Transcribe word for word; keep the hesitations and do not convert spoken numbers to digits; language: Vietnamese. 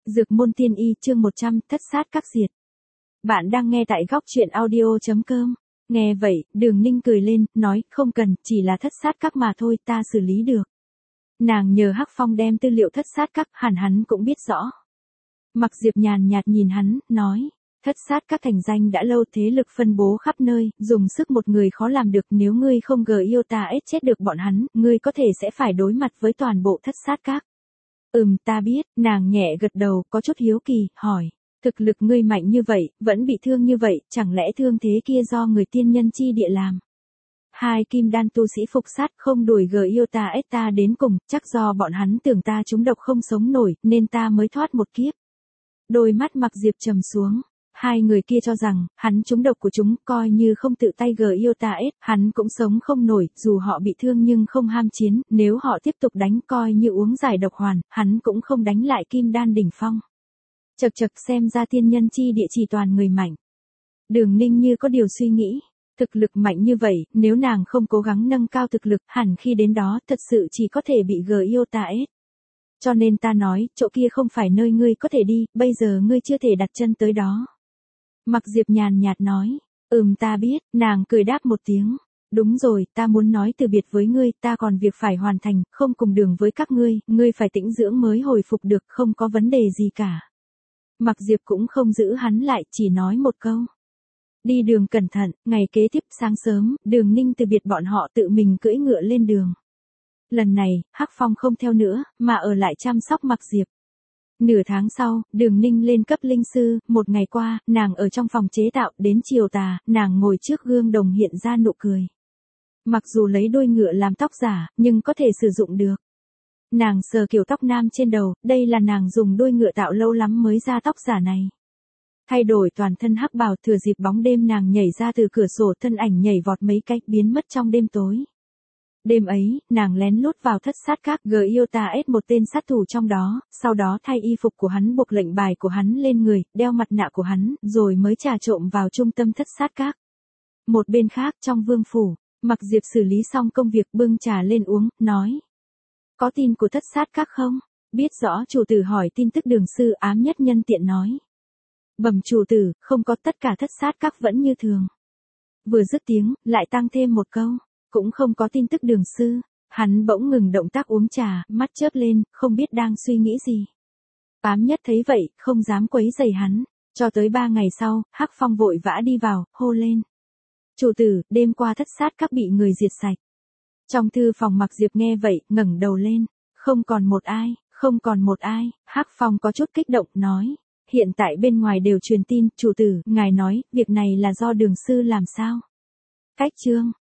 Dược môn tiên y chương một trăm, thất sát các diệt. Bạn đang nghe tại góc truyện audio.com. Nghe vậy, Đường Ninh cười lên, nói, không cần, chỉ là thất sát các mà thôi, ta xử lý được. Nàng nhờ Hắc Phong đem tư liệu thất sát các, hẳn hắn cũng biết rõ. Mặc Diệp nhàn nhạt nhìn hắn, nói, thất sát các thành danh đã lâu, thế lực phân bố khắp nơi, dùng sức một người khó làm được, nếu ngươi không gờ yêu ta ết chết được bọn hắn, ngươi có thể sẽ phải đối mặt với toàn bộ thất sát các. Ừm, ta biết, nàng nhẹ gật đầu, có chút hiếu kỳ, hỏi, thực lực ngươi mạnh như vậy, vẫn bị thương như vậy, chẳng lẽ thương thế kia do người tiên nhân chi địa làm? Hai kim đan tu sĩ phục sát không đuổi gờ yêu ta ết ta đến cùng, chắc do bọn hắn tưởng ta trúng độc không sống nổi, nên ta mới thoát một kiếp. Đôi mắt Mặc Diệp trầm xuống. Hai người kia cho rằng, hắn trúng độc của chúng, coi như không tự tay gờ yêu ta ết, hắn cũng sống không nổi, dù họ bị thương nhưng không ham chiến, nếu họ tiếp tục đánh coi như uống giải độc hoàn, hắn cũng không đánh lại kim đan đỉnh phong. Chật chật xem ra tiên nhân chi địa chỉ toàn người mạnh. Đường Ninh như có điều suy nghĩ, thực lực mạnh như vậy, nếu nàng không cố gắng nâng cao thực lực, hẳn khi đến đó thật sự chỉ có thể bị gờ yêu ta ết. Cho nên ta nói, chỗ kia không phải nơi ngươi có thể đi, bây giờ ngươi chưa thể đặt chân tới đó. Mặc Diệp nhàn nhạt nói, ừm ta biết, nàng cười đáp một tiếng, đúng rồi, ta muốn nói từ biệt với ngươi, ta còn việc phải hoàn thành, không cùng đường với các ngươi, ngươi phải tĩnh dưỡng mới hồi phục được, không có vấn đề gì cả. Mặc Diệp cũng không giữ hắn lại, chỉ nói một câu. Đi đường cẩn thận, ngày kế tiếp sáng sớm, Đường Ninh từ biệt bọn họ tự mình cưỡi ngựa lên đường. Lần này, Hắc Phong không theo nữa, mà ở lại chăm sóc Mặc Diệp. Nửa tháng sau, Đường Ninh lên cấp linh sư, một ngày qua, nàng ở trong phòng chế tạo, đến chiều tà, nàng ngồi trước gương đồng hiện ra nụ cười. Mặc dù lấy đuôi ngựa làm tóc giả, nhưng có thể sử dụng được. Nàng sờ kiểu tóc nam trên đầu, đây là nàng dùng đuôi ngựa tạo lâu lắm mới ra tóc giả này. Thay đổi toàn thân hắc bào, thừa dịp bóng đêm nàng nhảy ra từ cửa sổ, thân ảnh nhảy vọt mấy cách biến mất trong đêm tối. Đêm ấy, nàng lén lút vào thất sát các, gờ yêu ta ết một tên sát thủ trong đó, sau đó thay y phục của hắn, buộc lệnh bài của hắn lên người, đeo mặt nạ của hắn, rồi mới trà trộn vào trung tâm thất sát các. Một bên khác trong vương phủ, Mặc Diệp xử lý xong công việc bưng trà lên uống, nói. Có tin của thất sát các không? Biết rõ chủ tử hỏi tin tức. Đường sư ám nhất nhân tiện nói. Bẩm chủ tử, không có, tất cả thất sát các vẫn như thường. Vừa dứt tiếng, lại tăng thêm một câu. Cũng không có tin tức. Đường sư, hắn bỗng ngừng động tác uống trà, mắt chớp lên, không biết đang suy nghĩ gì. Ám nhất thấy vậy, không dám quấy rầy hắn, cho tới ba ngày sau, Hắc Phong vội vã đi vào, hô lên. Chủ tử, đêm qua thất sát các bị người diệt sạch. Trong thư phòng Mặc Diệp nghe vậy, ngẩng đầu lên, không còn một ai, không còn một ai. Hắc Phong có chút kích động, nói, hiện tại bên ngoài đều truyền tin, chủ tử, ngài nói, việc này là do Đường sư làm sao? Cách chương